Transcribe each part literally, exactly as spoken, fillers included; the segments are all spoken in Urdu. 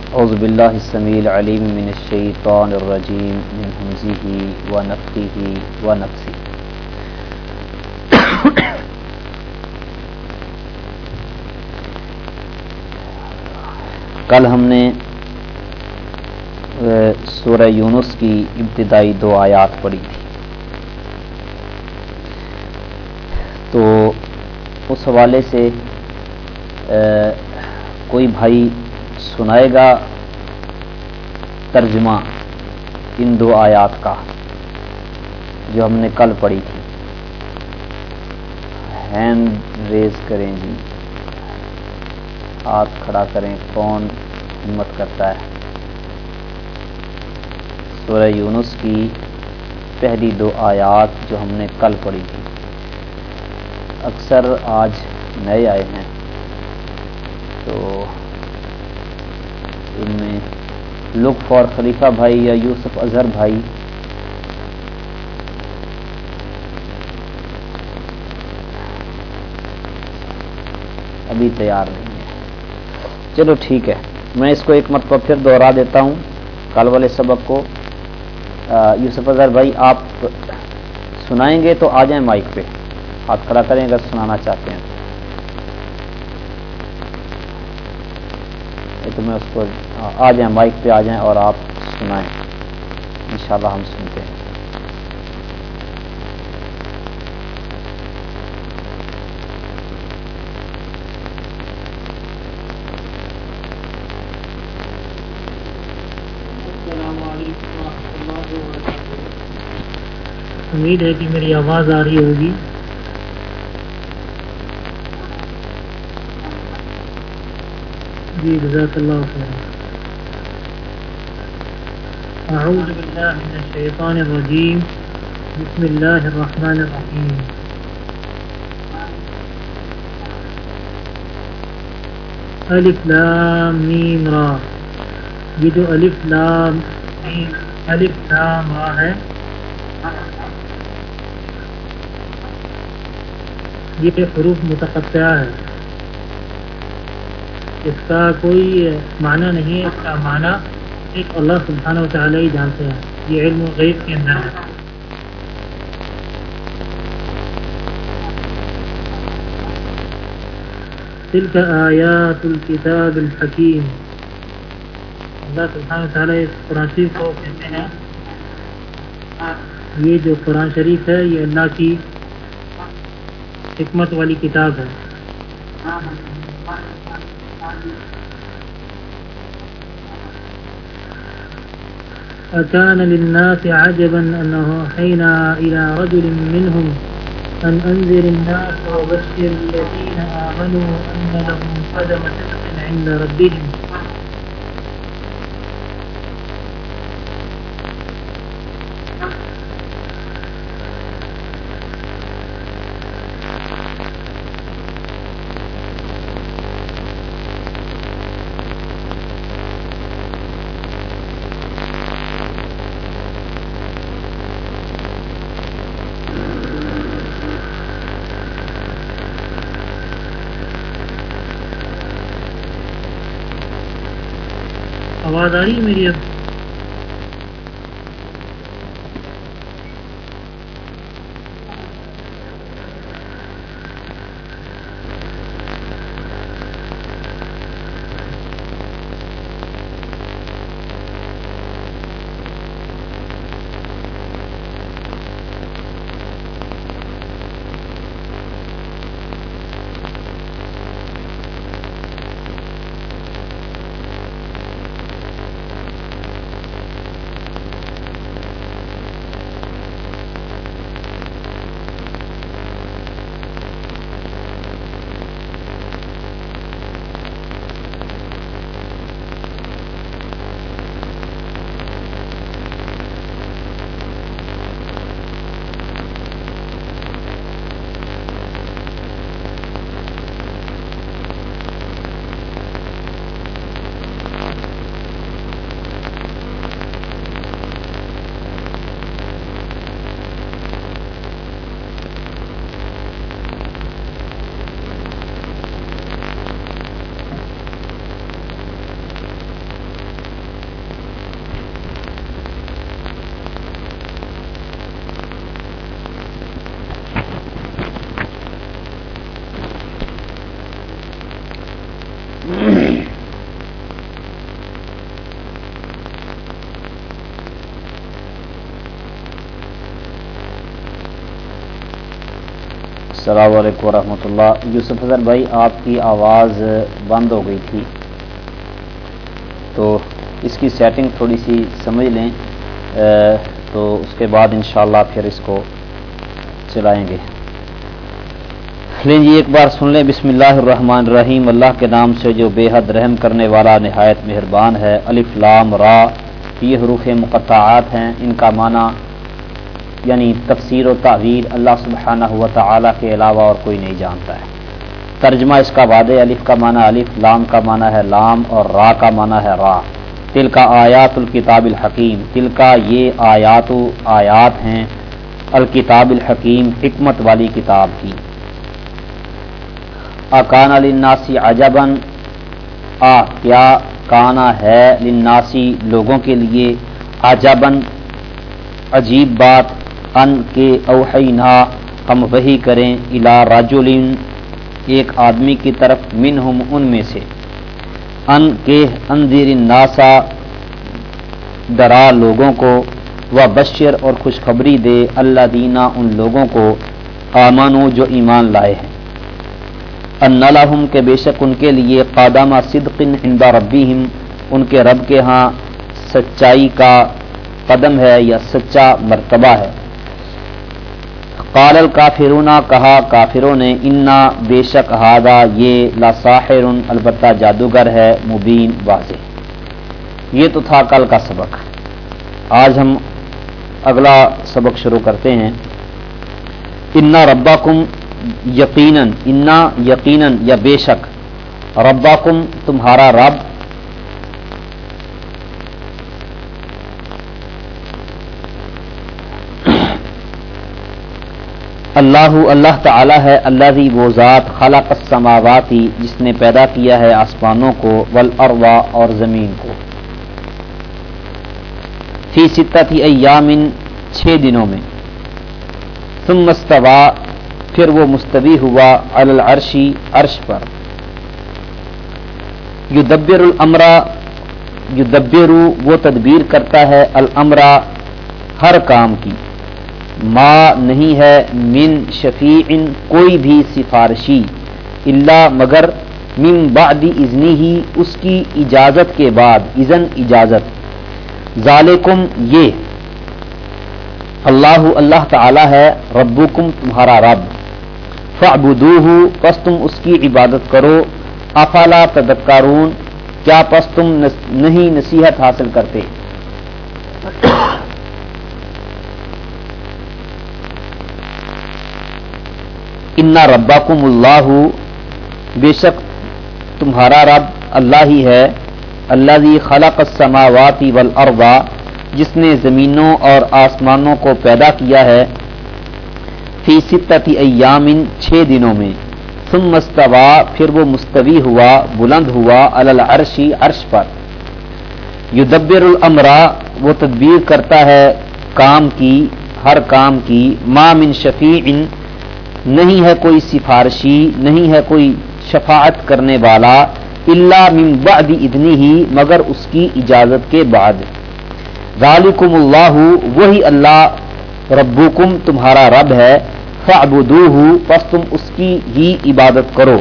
اعوذ باللہ السمیع العلیم من الشیطان الرجیم من ہمزہ ونفخہ ونفثہ۔ کل ہم نے سورہ یونس کی ابتدائی دو آیات پڑھی تھی، تو اس حوالے سے کوئی بھائی سنائے گا ترجمہ ان دو آیات کا جو ہم نے کل پڑھی تھی؟ ہینڈ ریز کریں جی، ہاتھ کھڑا کریں، کون ہمت کرتا ہے؟ سورہ یونس کی پہلی دو آیات جو ہم نے کل پڑھی تھی، اکثر آج نئے آئے ہیں تو ان میں لک فار خلیفہ بھائی یا یوسف اظہر بھائی ابھی تیار نہیں ہے۔ چلو ٹھیک ہے، میں اس کو ایک مرتبہ پھر دوہرا دیتا ہوں کل والے سبق کو۔ یوسف اظہر بھائی آپ سنائیں گے تو آ جائیں مائک پہ، ہاتھ کھڑا کریں اگر سنانا چاہتے ہیں تو میں اس کو آ جائیں، مائک پہ آ جائیں اور آپ سنائیں، انشاءاللہ ہم سنتے ہیں۔ السلام علیکم ورحمۃ اللہ وبرکاتہ۔ امید ہے کہ میری آواز آ رہی ہوگی۔ جی جزاک اللہ خیر۔ اعوذ باللہ من الشیطان الرجیم، بسم اللہ الرحمن الرحیم۔ الف لام میم را، یہ جو الف لام الف لام را ہے یہ حروف متقطعہ ہے، اس کا کوئی معنی نہیں ہے، اس کا معنی ایک اللہ سبحانہ وتعالی ہی جانتے ہیں، یہ علم غیب کے اندر ہے۔ تلک آیات الکتاب الحکیم، اللہ سبحانہ وتعالی اس قرآن شریف کو کہتے ہیں یہ جو قرآن شریف ہے یہ اللہ کی حکمت والی کتاب ہے۔ أكان للناس عجبا أنه أوحينا إلى رجل منهم أن أنذر الناس وبشر الذين آمنوا أن لهم قدم صدق عند ربهم۔ آواز آ رہی ہے میری اب؟ السلام علیکم ورحمۃ اللہ. یوسف اظہر بھائی آپ کی آواز بند ہو گئی تھی تو اس کی سیٹنگ تھوڑی سی سمجھ لیں تو اس کے بعد انشاءاللہ پھر اس کو چلائیں گے. لیں جی ایک بار سن لیں. بسم اللہ الرحمن الرحیم. اللہ کے نام سے جو بے حد رحم کرنے والا نہایت مہربان ہے. الف لام را یہ حروف مقطعات ہیں. ان کا معنی یعنی تفسیر و تعویل اللہ سبحانہ و تعالی کے علاوہ اور کوئی نہیں جانتا ہے. ترجمہ اس کا واضح. الف کا معنی الف، لام کا معنی ہے لام اور را کا معنی ہے را. تل کا آیات الکتاب الحکیم. تل کا یہ آیات و آیات ہیں الکتاب الحکیم حکمت والی کتاب کی. اکان للناس عجبا آ کیا کانا ہے للناسی لوگوں کے لیے عجبا عجیب بات ان کے اوحینا ہم وحی کریں الی رجل ایک آدمی کی طرف منہم ان میں سے ان کے انذر الناس ڈرا لوگوں کو و بشر اور خوشخبری دے الذین ان لوگوں کو آمنوا جو ایمان لائے ہیں ان لہم کہ بے شک ان کے لیے قدم صدق عند ربہم ان کے رب کے ہاں سچائی کا قدم ہے یا سچا مرتبہ ہے. قال الکافرون کہا کافروں نے انا بے شک ہذا یہ لساحر البتہ جادوگر ہے مبین واضح. یہ تو تھا کل کا سبق. آج ہم اگلا سبق شروع کرتے ہیں. انا ربکم یقیناً انا یقیناً یا بے شک ربکم تمہارا رب اللہ اللہ تعالی ہے الذی وہ ذات خلق السماواتی جس نے پیدا کیا ہے آسمانوں کو والارض اور زمین کو فی ستۃ ایام چھ دنوں میں ثم استوى پھر وہ مستوی ہوا علی العرش عرش پر یدبر الامر یدبر وہ تدبیر کرتا ہے الامر ہر کام کی ما نہیں ہے من شفیع کوئی بھی سفارشی الا مگر من بعد اذنہ ہی اس کی اجازت کے بعد اذن اجازت ذالکم یہ اللہ اللہ تعالی ہے ربکم تمہارا رب فاعبدوہ پس تم اس کی عبادت کرو افلا تذکرون کیا پس تم نہیں نصیحت حاصل کرتے. انا ربکم اللہ بے شک تمہارا رب اللہ ہی ہے الذی خلق السماوات والارض جس نے زمینوں اور آسمانوں کو پیدا کیا ہے فی ستۃ ایام چھ دنوں میں ثم استوى پھر وہ مستوی ہوا بلند ہوا علی العرش عرش پر یدبر الامر وہ تدبیر کرتا ہے کام کی ہر کام کی ما من شفیع نہیں ہے کوئی سفارشی نہیں ہے کوئی شفاعت کرنے والا الا من بعد اذنہ مگر اس کی اجازت کے بعد. ذالکم اللہ وہی اللہ ربکم تمہارا رب ہے فاعبدوہ پس تم اس کی ہی عبادت کرو.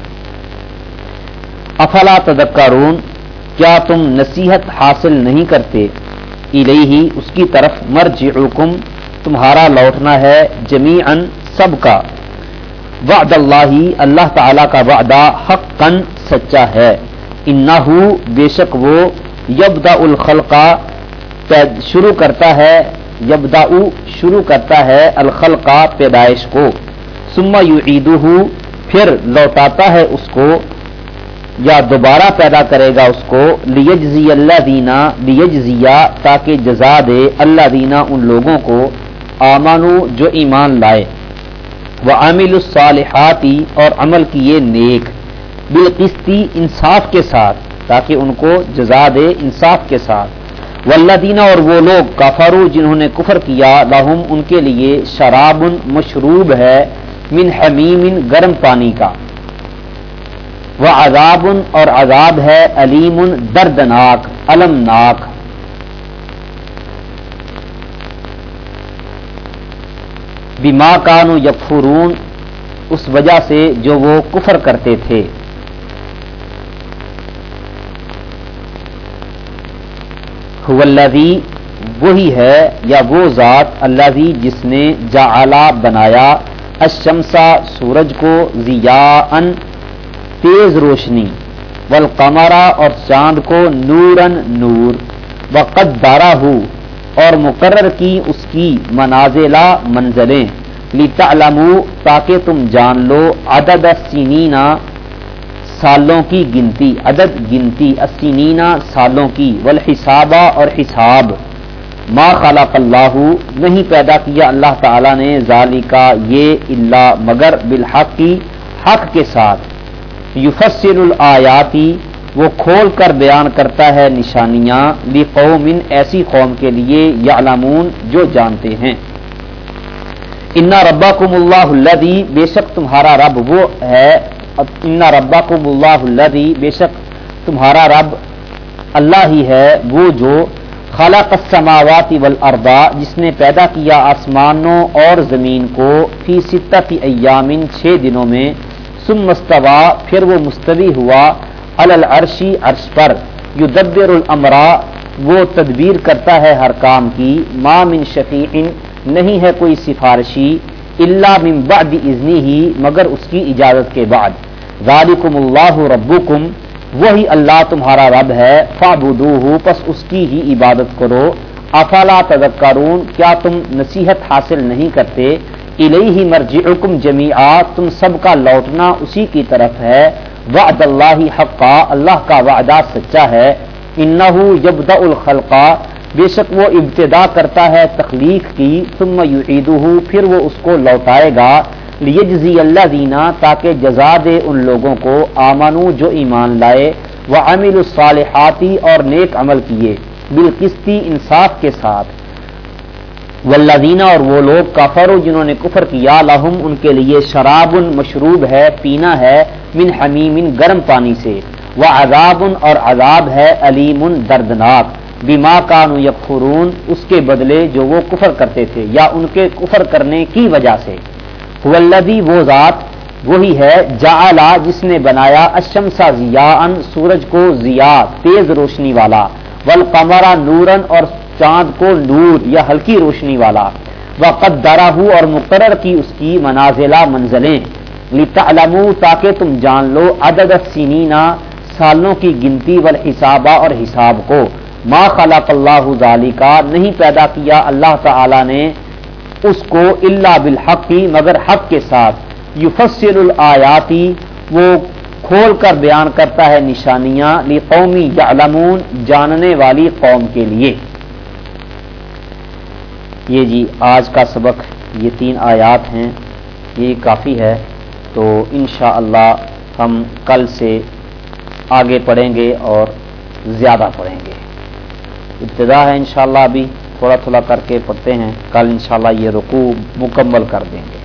افلا تذکرون کیا تم نصیحت حاصل نہیں کرتے. الیہ اس کی طرف مرجعکم تمہارا لوٹنا ہے جمیعاً سب کا. وعد اللہ اللہ تعالی کا وعدہ حقاً سچا ہے. انہ بے شک وہ یبدأ الخلق شروع کرتا ہے یبدأ شروع کرتا ہے الخلق پیدائش کو ثم یعیدہ پھر لوٹاتا ہے اس کو یا دوبارہ پیدا کرے گا اس کو لیجزی الذین لیجزیا تاکہ جزا دے الذین ان لوگوں کو آمنوا جو ایمان لائے وعملوا الصالحات اور عمل کیے نیک بالقسط انصاف کے ساتھ تاکہ ان کو جزا دے انصاف کے ساتھ. والذین اور وہ لوگ کفروا جنہوں نے کفر کیا لہم ان کے لیے شراب مشروب ہے من حمیم گرم پانی کا وعذاب اور عذاب ہے علیم دردناک المناک. بما کانوا یکفرون اس وجہ سے جو وہ کفر کرتے تھے. هو الذی وہی ہے یا وہ ذات الذی جس نے جعل بنایا الشمس سورج کو ضیاءً تیز روشنی والقمر اور چاند کو نوراً نور وقدرہ اور مقرر کی اس کی منازل منزلیں لتعلموا تاکہ تم جان لو عدد السنین سالوں کی گنتی عدد گنتی السنین سالوں کی والحساب اور حساب ما خلق اللہ نہیں پیدا کیا اللہ تعالی نے ذالکا یہ الا مگر بالحق کی حق کے ساتھ یفصل الآیاتی وہ کھول کر بیان کرتا ہے نشانیاں لقوم ایسی قوم کے لیے یعلمون جو جانتے ہیں. ان ربکم اللہ الذی بے شک تمہارا رب وہ ہے ان ربکم اللہ الذی بے شک تمہارا رب اللہ ہی ہے وہ جو خلق السماوات والارض جس نے پیدا کیا آسمانوں اور زمین کو فی ستۃ ایام چھ دنوں میں ثم استوى پھر وہ مستوی ہوا علی العرش عرش پر یدبر الامر وہ تدبیر کرتا ہے ہر کام کی ما من شفیع نہیں ہے کوئی سفارشی الا من بعد اذنہ مگر اس کی اجازت کے بعد. ذالکم اللہ ربکم وہی اللہ تمہارا رب ہے فاعبدوہ پس اس کی ہی عبادت کرو. افلا تذکرون کیا تم نصیحت حاصل نہیں کرتے. الیہ مرجعکم جمیعا تم سب کا لوٹنا اسی کی طرف ہے. وعد اللہ حقا اللہ کا وعدہ سچا ہے. انہ یبدأ الخلق بے شک وہ ابتدا کرتا ہے تخلیق کی ثم یعیدہ پھر وہ اس کو لوٹائے گا لیجزی الذین تاکہ جزا دے ان لوگوں کو آمنو جو ایمان لائے وعملوا الصالحات اور نیک عمل کیے بالقسط انصاف کے ساتھ. والذین اور وہ لوگ کفروا جنہوں نے کفر کیا لہم ان کے لیے شراب مشروب ہے پینا ہے من حمیم گرم پانی سے وعذاب اور عذاب ہے علیم دردناک بما کانوا یکفرون اس کے بدلے جو وہ کفر کرتے تھے یا ان کے کفر کرنے کی وجہ سے. هو الذی وہ ذات وہی ہے جعل جس نے بنایا الشمس ضیاءً سورج کو ضیاء تیز روشنی والا والقمر نوراً اور چاند کو نور یا ہلکی روشنی والا وقدرہ اور مقرر کی اس کی منازل منزلیں لتعلموا تاکہ تم جان لو عدد السنین سالوں کی گنتی والحساب اور حساب کو. ما خلق اللہ ذالکا نہیں پیدا کیا اللہ تعالی نے اس کو الا بالحق مگر حق کے ساتھ. یفصل الآیاتی وہ کھول کر بیان کرتا ہے نشانیاں لقوم یعلمون جاننے والی قوم کے لیے. یہ جی آج کا سبق یہ تین آیات ہیں یہ کافی ہے. تو انشاءاللہ ہم کل سے آگے پڑھیں گے اور زیادہ پڑھیں گے. ابتدا ہے انشاءاللہ ابھی تھوڑا تھوڑا کر کے پڑھتے ہیں. کل انشاءاللہ یہ رکوع مکمل کر دیں گے.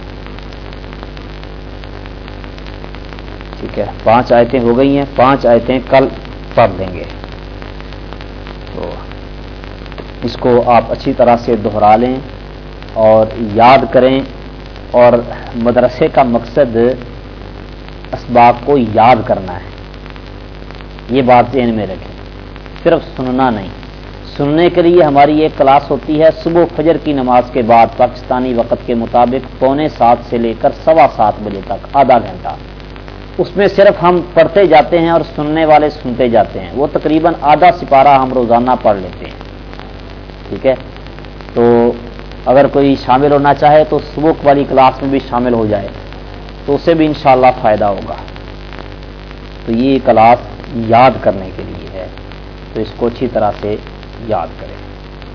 ٹھیک ہے پانچ آیتیں ہو گئی ہیں پانچ آیتیں کل پڑھ لیں گے. تو اس کو آپ اچھی طرح سے دہرا لیں اور یاد کریں. اور مدرسے کا مقصد اسباق کو یاد کرنا ہے یہ بات ذہن میں رکھیں. صرف سننا نہیں. سننے کے لیے ہماری ایک کلاس ہوتی ہے صبح فجر کی نماز کے بعد پاکستانی وقت کے مطابق پونے سات سے لے کر سوا سات بجے تک آدھا گھنٹہ. اس میں صرف ہم پڑھتے جاتے ہیں اور سننے والے سنتے جاتے ہیں. وہ تقریباً آدھا سپارہ ہم روزانہ پڑھ لیتے ہیں. ٹھیک ہے تو اگر کوئی شامل ہونا چاہے تو صبح والی کلاس میں بھی شامل ہو جائے تو اسے بھی انشاءاللہ فائدہ ہوگا. تو یہ کلاس یاد کرنے کے لیے ہے تو اس کو اچھی طرح سے یاد کریں.